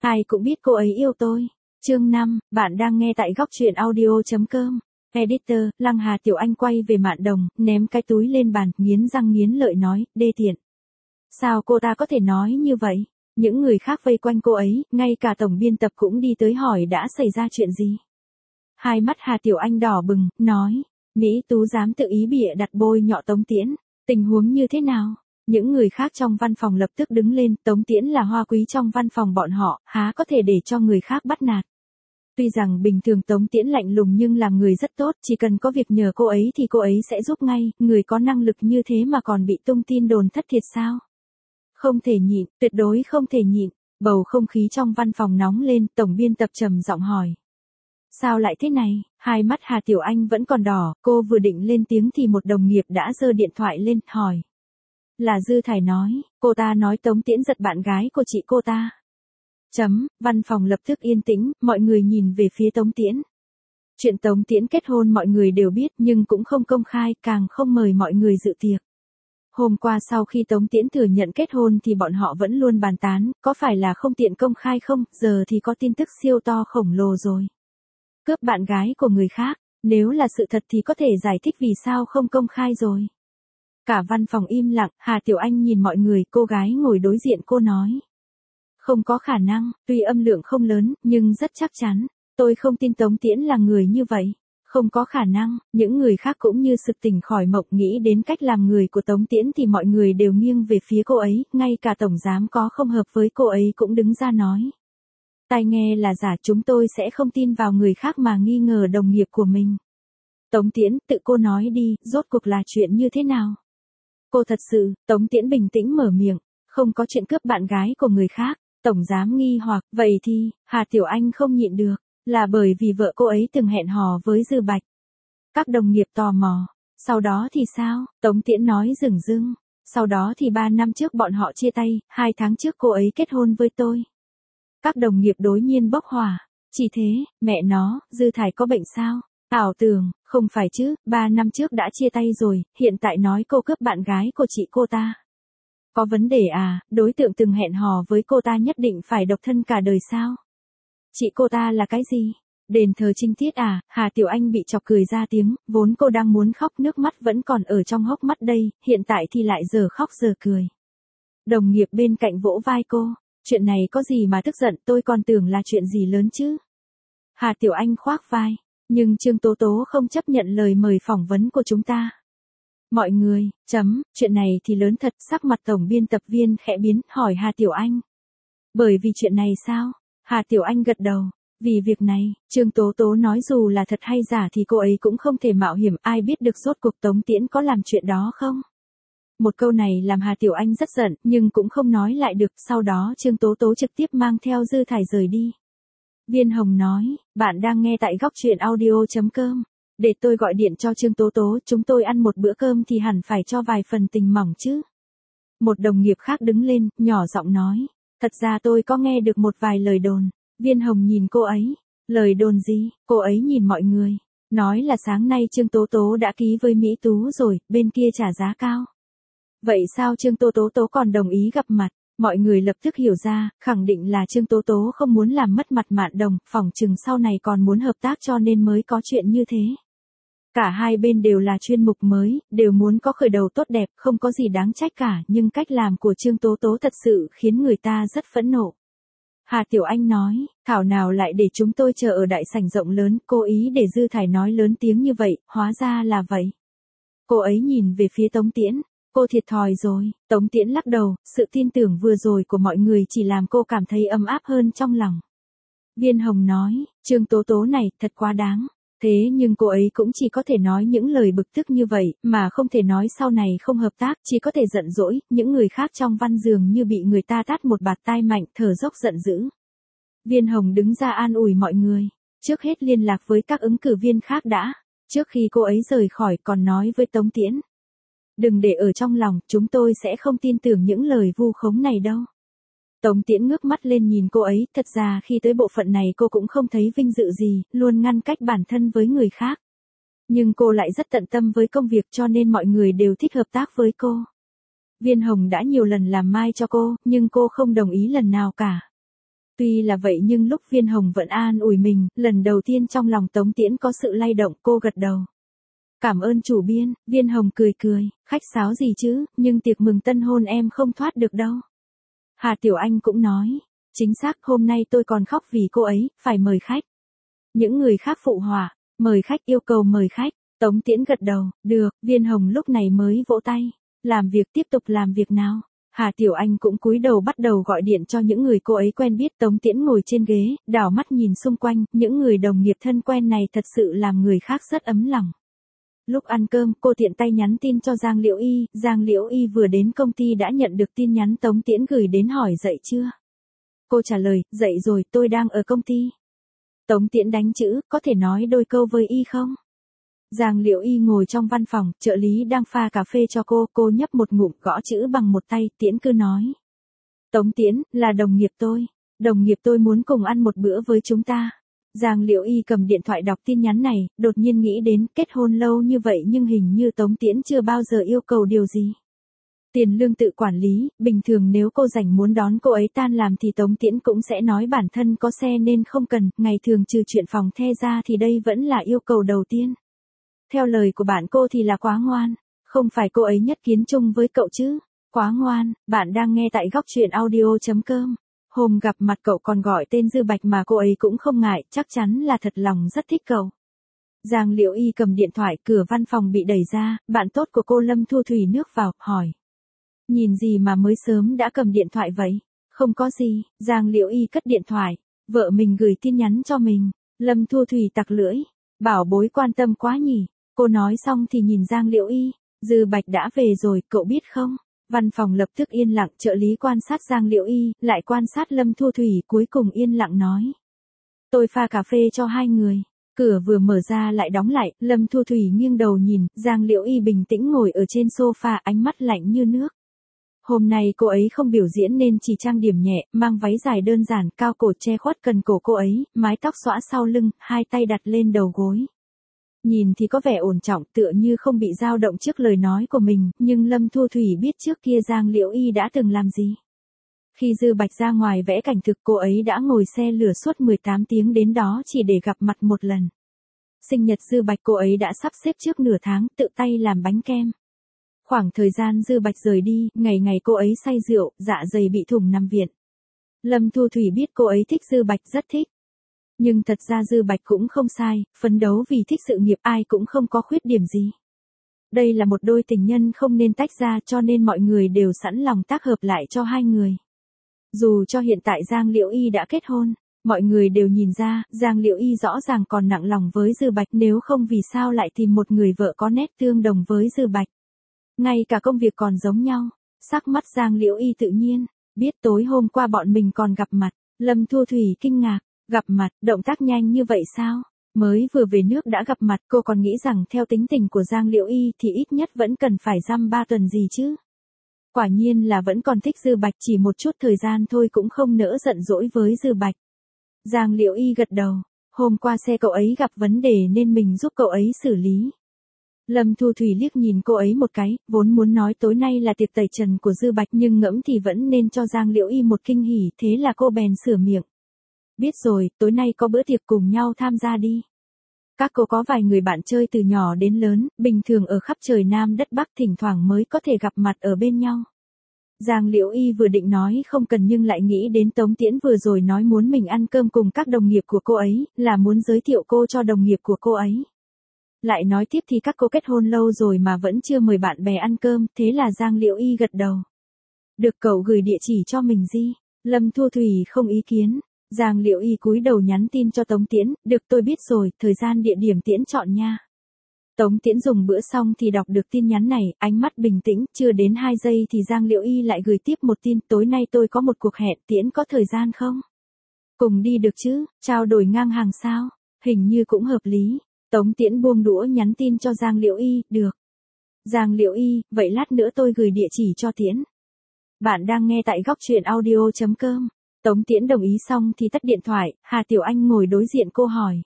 Ai cũng biết cô ấy yêu tôi. Chương 5, bạn đang nghe tại góc truyện audio.com. Editor, Lăng Hà Tiểu Anh quay về Mạn Đồng, ném cái túi lên bàn, nghiến răng nghiến lợi nói, đê tiện. Sao cô ta có thể nói như vậy? Những người khác vây quanh cô ấy, ngay cả tổng biên tập cũng đi tới hỏi đã xảy ra chuyện gì. Hai mắt Hà Tiểu Anh đỏ bừng, nói, Mỹ Tú dám tự ý bịa đặt bôi nhọ Tống Tiễn, tình huống như thế nào? Những người khác trong văn phòng lập tức đứng lên, Tống Tiễn là hoa quý trong văn phòng bọn họ, há có thể để cho người khác bắt nạt. Tuy rằng bình thường Tống Tiễn lạnh lùng nhưng làm người rất tốt, chỉ cần có việc nhờ cô ấy thì cô ấy sẽ giúp ngay, người có năng lực như thế mà còn bị tung tin đồn thất thiệt sao? Không thể nhịn, tuyệt đối không thể nhịn. Bầu không khí trong văn phòng nóng lên, tổng biên tập trầm giọng hỏi. Sao lại thế này? Hai mắt Hà Tiểu Anh vẫn còn đỏ, cô vừa định lên tiếng thì một đồng nghiệp đã giơ điện thoại lên, hỏi. Là Dư Thải nói, cô ta nói Tống Tiễn giật bạn gái của chị cô ta. Văn phòng lập tức yên tĩnh, mọi người nhìn về phía Tống Tiễn. Chuyện Tống Tiễn kết hôn mọi người đều biết nhưng cũng không công khai, càng không mời mọi người dự tiệc. Hôm qua sau khi Tống Tiễn thừa nhận kết hôn thì bọn họ vẫn luôn bàn tán, có phải là không tiện công khai không, giờ thì có tin tức siêu to khổng lồ rồi. Cướp bạn gái của người khác, nếu là sự thật thì có thể giải thích vì sao không công khai rồi. Cả văn phòng im lặng, Hà Tiểu Anh nhìn mọi người, cô gái ngồi đối diện cô nói. Không có khả năng, tuy âm lượng không lớn, nhưng rất chắc chắn. Tôi không tin Tống Tiễn là người như vậy. Không có khả năng, những người khác cũng như sực tỉnh khỏi mộng nghĩ đến cách làm người của Tống Tiễn thì mọi người đều nghiêng về phía cô ấy, ngay cả tổng giám có không hợp với cô ấy cũng đứng ra nói. Tai nghe là giả, chúng tôi sẽ không tin vào người khác mà nghi ngờ đồng nghiệp của mình. Tống Tiễn, tự cô nói đi, rốt cuộc là chuyện như thế nào? Cô thật sự, Tống Tiễn bình tĩnh mở miệng, không có chuyện cướp bạn gái của người khác. Tổng giám nghi hoặc, vậy thì, Hà Tiểu Anh không nhịn được, là bởi vì vợ cô ấy từng hẹn hò với Dư Bạch. Các đồng nghiệp tò mò, sau đó thì sao? Tống Tiễn nói dửng dưng, sau đó thì 3 năm trước bọn họ chia tay, 2 tháng trước cô ấy kết hôn với tôi. Các đồng nghiệp đối nhiên bốc hỏa, chỉ thế, mẹ nó, Dư Thải có bệnh sao? Ảo tưởng, không phải chứ, 3 năm trước đã chia tay rồi, hiện tại nói cô cướp bạn gái của chị cô ta. Có vấn đề à, đối tượng từng hẹn hò với cô ta nhất định phải độc thân cả đời sao? Chị cô ta là cái gì? Đền thờ trinh tiết à? Hà Tiểu Anh bị chọc cười ra tiếng, vốn cô đang muốn khóc nước mắt vẫn còn ở trong hốc mắt đây, hiện tại thì lại giờ khóc giờ cười. Đồng nghiệp bên cạnh vỗ vai cô, chuyện này có gì mà tức giận, tôi còn tưởng là chuyện gì lớn chứ. Hà Tiểu Anh khoác vai, nhưng Trương Tố Tố không chấp nhận lời mời phỏng vấn của chúng ta. Mọi người, chuyện này thì lớn thật, sắc mặt tổng biên tập viên khẽ biến, hỏi Hà Tiểu Anh. Bởi vì chuyện này sao? Hà Tiểu Anh gật đầu, vì việc này, Trương Tố Tố nói dù là thật hay giả thì cô ấy cũng không thể mạo hiểm, ai biết được rốt cuộc Tống Tiễn có làm chuyện đó không? Một câu này làm Hà Tiểu Anh rất giận, nhưng cũng không nói lại được, sau đó Trương Tố Tố trực tiếp mang theo Dư Thải rời đi. Viên Hồng nói, bạn đang nghe tại góc truyện audio.com. Để tôi gọi điện cho Trương Tố Tố, chúng tôi ăn một bữa cơm thì hẳn phải cho vài phần tình mỏng chứ. Một đồng nghiệp khác đứng lên, nhỏ giọng nói. Thật ra tôi có nghe được một vài lời đồn. Viên Hồng nhìn cô ấy. Lời đồn gì? Cô ấy nhìn mọi người. Nói là sáng nay Trương Tố Tố đã ký với Mỹ Tú rồi, bên kia trả giá cao. Vậy sao Trương Tố Tố còn đồng ý gặp mặt? Mọi người lập tức hiểu ra, khẳng định là Trương Tố Tố không muốn làm mất mặt Mạn Đồng, phỏng chừng sau này còn muốn hợp tác cho nên mới có chuyện như thế. Cả hai bên đều là chuyên mục mới, đều muốn có khởi đầu tốt đẹp, không có gì đáng trách cả, nhưng cách làm của Trương Tố Tố thật sự khiến người ta rất phẫn nộ. Hà Tiểu Anh nói, thảo nào lại để chúng tôi chờ ở đại sảnh rộng lớn, cố ý để Dư Thải nói lớn tiếng như vậy, hóa ra là vậy. Cô ấy nhìn về phía Tống Tiễn, cô thiệt thòi rồi, Tống Tiễn lắc đầu, sự tin tưởng vừa rồi của mọi người chỉ làm cô cảm thấy ấm áp hơn trong lòng. Viên Hồng nói, Trương Tố Tố này, thật quá đáng. Thế nhưng cô ấy cũng chỉ có thể nói những lời bực tức như vậy, mà không thể nói sau này không hợp tác, chỉ có thể giận dỗi, những người khác trong văn dường như bị người ta tát một bạt tai mạnh, thở dốc giận dữ. Viên Hồng đứng ra an ủi mọi người, trước hết liên lạc với các ứng cử viên khác đã, trước khi cô ấy rời khỏi còn nói với Tống Tiễn. Đừng để ở trong lòng, chúng tôi sẽ không tin tưởng những lời vu khống này đâu. Tống Tiễn ngước mắt lên nhìn cô ấy, thật ra khi tới bộ phận này cô cũng không thấy vinh dự gì, luôn ngăn cách bản thân với người khác. Nhưng cô lại rất tận tâm với công việc cho nên mọi người đều thích hợp tác với cô. Viên Hồng đã nhiều lần làm mai cho cô, nhưng cô không đồng ý lần nào cả. Tuy là vậy nhưng lúc Viên Hồng vẫn an ủi mình, lần đầu tiên trong lòng Tống Tiễn có sự lay động, cô gật đầu. Cảm ơn chủ biên, Viên Hồng cười cười, khách sáo gì chứ, nhưng tiệc mừng tân hôn em không thoát được đâu. Hà Tiểu Anh cũng nói, chính xác hôm nay tôi còn khóc vì cô ấy, phải mời khách. Những người khác phụ họa, mời khách yêu cầu mời khách, Tống Tiễn gật đầu, được, Viên Hồng lúc này mới vỗ tay, làm việc tiếp tục làm việc nào. Hà Tiểu Anh cũng cúi đầu bắt đầu gọi điện cho những người cô ấy quen biết. Tống Tiễn ngồi trên ghế, đảo mắt nhìn xung quanh, những người đồng nghiệp thân quen này thật sự làm người khác rất ấm lòng. Lúc ăn cơm, cô tiện tay nhắn tin cho Giang Liễu Y, Giang Liễu Y vừa đến công ty đã nhận được tin nhắn Tống Tiễn gửi đến hỏi dậy chưa. Cô trả lời, dậy rồi, tôi đang ở công ty. Tống Tiễn đánh chữ, có thể nói đôi câu với Y không? Giang Liễu Y ngồi trong văn phòng, trợ lý đang pha cà phê cho cô nhấp một ngụm gõ chữ bằng một tay, Tiễn cứ nói. Tống Tiễn, là đồng nghiệp tôi muốn cùng ăn một bữa với chúng ta. Giang Liễu Y cầm điện thoại đọc tin nhắn này, đột nhiên nghĩ đến kết hôn lâu như vậy nhưng hình như Tống Tiễn chưa bao giờ yêu cầu điều gì. Tiền lương tự quản lý, bình thường nếu cô rảnh muốn đón cô ấy tan làm thì Tống Tiễn cũng sẽ nói bản thân có xe nên không cần, ngày thường trừ chuyện phòng the ra thì đây vẫn là yêu cầu đầu tiên. Theo lời của bạn cô thì là quá ngoan, không phải cô ấy nhất kiến chung với cậu chứ, quá ngoan. Bạn đang nghe tại góc truyện audio.com. Hôm gặp mặt cậu còn gọi tên Dư Bạch mà cô ấy cũng không ngại, chắc chắn là thật lòng rất thích cậu. Giang Liễu Y cầm điện thoại, cửa văn phòng bị đẩy ra, bạn tốt của cô Lâm Thu Thủy nước vào, hỏi. Nhìn gì mà mới sớm đã cầm điện thoại vậy? Không có gì, Giang Liễu Y cất điện thoại, vợ mình gửi tin nhắn cho mình. Lâm Thu Thủy tặc lưỡi, bảo bối quan tâm quá nhỉ. Cô nói xong thì nhìn Giang Liễu Y, Dư Bạch đã về rồi, cậu biết không? Văn phòng lập tức yên lặng, trợ lý quan sát Giang Liễu Y, lại quan sát Lâm Thu Thủy, cuối cùng yên lặng nói. Tôi pha cà phê cho hai người. Cửa vừa mở ra lại đóng lại, Lâm Thu Thủy nghiêng đầu nhìn, Giang Liễu Y bình tĩnh ngồi ở trên sofa, ánh mắt lạnh như nước. Hôm nay cô ấy không biểu diễn nên chỉ trang điểm nhẹ, mang váy dài đơn giản, cao cổ che khuất cần cổ cô ấy, mái tóc xõa sau lưng, hai tay đặt lên đầu gối. Nhìn thì có vẻ ổn trọng, tựa như không bị dao động trước lời nói của mình, nhưng Lâm Thu Thủy biết trước kia Giang Liễu Y đã từng làm gì. Khi Dư Bạch ra ngoài vẽ cảnh thực, cô ấy đã ngồi xe lửa suốt 18 tiếng đến đó chỉ để gặp mặt một lần. Sinh nhật Dư Bạch cô ấy đã sắp xếp trước nửa tháng, tự tay làm bánh kem. Khoảng thời gian Dư Bạch rời đi, ngày ngày cô ấy say rượu, dạ dày bị thủng nằm viện. Lâm Thu Thủy biết cô ấy thích Dư Bạch, rất thích. Nhưng thật ra Dư Bạch cũng không sai, phấn đấu vì thích sự nghiệp ai cũng không có khuyết điểm gì. Đây là một đôi tình nhân không nên tách ra cho nên mọi người đều sẵn lòng tác hợp lại cho hai người. Dù cho hiện tại Giang Liễu Y đã kết hôn, mọi người đều nhìn ra, Giang Liễu Y rõ ràng còn nặng lòng với Dư Bạch, nếu không vì sao lại tìm một người vợ có nét tương đồng với Dư Bạch. Ngay cả công việc còn giống nhau, sắc mắt Giang Liễu Y tự nhiên, biết tối hôm qua bọn mình còn gặp mặt, Lâm Thu Thủy kinh ngạc, gặp mặt, động tác nhanh như vậy sao? Mới vừa về nước đã gặp mặt, cô còn nghĩ rằng theo tính tình của Giang Liễu Y thì ít nhất vẫn cần phải dăm 3 tuần gì chứ. Quả nhiên là vẫn còn thích Dư Bạch, chỉ một chút thời gian thôi cũng không nỡ giận dỗi với Dư Bạch. Giang Liễu Y gật đầu, hôm qua xe cậu ấy gặp vấn đề nên mình giúp cậu ấy xử lý. Lâm Thu Thủy liếc nhìn cô ấy một cái, vốn muốn nói tối nay là tiệc tẩy trần của Dư Bạch nhưng ngẫm thì vẫn nên cho Giang Liễu Y một kinh hỉ, thế là cô bèn sửa miệng. Biết rồi, tối nay có bữa tiệc cùng nhau tham gia đi. Các cô có vài người bạn chơi từ nhỏ đến lớn, bình thường ở khắp trời Nam đất Bắc thỉnh thoảng mới có thể gặp mặt ở bên nhau. Giang Liễu Y vừa định nói không cần nhưng lại nghĩ đến Tống Tiễn vừa rồi nói muốn mình ăn cơm cùng các đồng nghiệp của cô ấy, là muốn giới thiệu cô cho đồng nghiệp của cô ấy. Lại nói tiếp thì các cô kết hôn lâu rồi mà vẫn chưa mời bạn bè ăn cơm, thế là Giang Liễu Y gật đầu. Được, cậu gửi địa chỉ cho mình đi. Lâm Thu Thủy không ý kiến. Giang Liễu Y cúi đầu nhắn tin cho Tống Tiễn, được tôi biết rồi, thời gian địa điểm Tiễn chọn nha. Tống Tiễn dùng bữa xong thì đọc được tin nhắn này, ánh mắt bình tĩnh, chưa đến 2 giây thì Giang Liễu Y lại gửi tiếp một tin, tối nay tôi có một cuộc hẹn, Tiễn có thời gian không? Cùng đi được chứ, trao đổi ngang hàng sao? Hình như cũng hợp lý. Tống Tiễn buông đũa nhắn tin cho Giang Liễu Y, được. Giang Liễu Y, vậy lát nữa tôi gửi địa chỉ cho Tiễn. Bạn đang nghe tại góc truyện audio.com. Tống Tiễn đồng ý xong thì tắt điện thoại, Hà Tiểu Anh ngồi đối diện cô hỏi.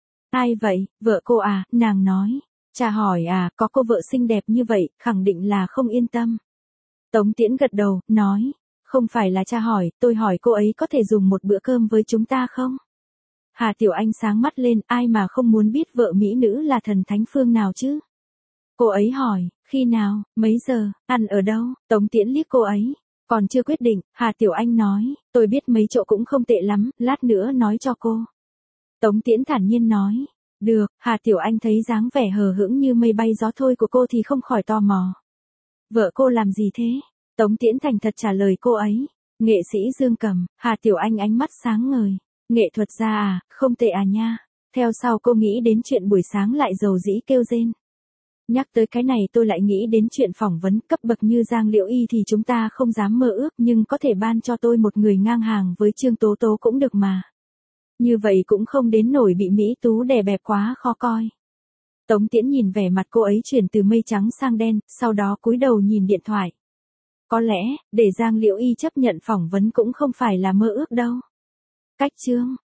Ai vậy, vợ cô à, nàng nói. Chà hỏi à, có cô vợ xinh đẹp như vậy, khẳng định là không yên tâm. Tống Tiễn gật đầu, nói. Không phải là cha hỏi, tôi hỏi cô ấy có thể dùng một bữa cơm với chúng ta không? Hà Tiểu Anh sáng mắt lên, ai mà không muốn biết vợ mỹ nữ là thần thánh phương nào chứ? Cô ấy hỏi, khi nào, mấy giờ, ăn ở đâu? Tống Tiễn liếc cô ấy. Còn chưa quyết định, Hà Tiểu Anh nói, tôi biết mấy chỗ cũng không tệ lắm, lát nữa nói cho cô. Tống Tiễn thản nhiên nói, được. Hà Tiểu Anh thấy dáng vẻ hờ hững như mây bay gió thôi của cô thì không khỏi tò mò. Vợ cô làm gì thế? Tống Tiễn thành thật trả lời cô ấy. Nghệ sĩ Dương Cầm. Hà Tiểu Anh ánh mắt sáng ngời. Nghệ thuật gia à, không tệ à nha. Theo sau cô nghĩ đến chuyện buổi sáng lại dầu dĩ kêu rên. Nhắc tới cái này tôi lại nghĩ đến chuyện phỏng vấn cấp bậc như Giang Liễu Y thì chúng ta không dám mơ ước, nhưng có thể ban cho tôi một người ngang hàng với Trương Tố Tố cũng được mà. Như vậy cũng không đến nổi bị Mỹ Tú đè bẹp quá khó coi. Tống Tiễn nhìn vẻ mặt cô ấy chuyển từ mây trắng sang đen, sau đó cúi đầu nhìn điện thoại. Có lẽ, để Giang Liễu Y chấp nhận phỏng vấn cũng không phải là mơ ước đâu. Cách chương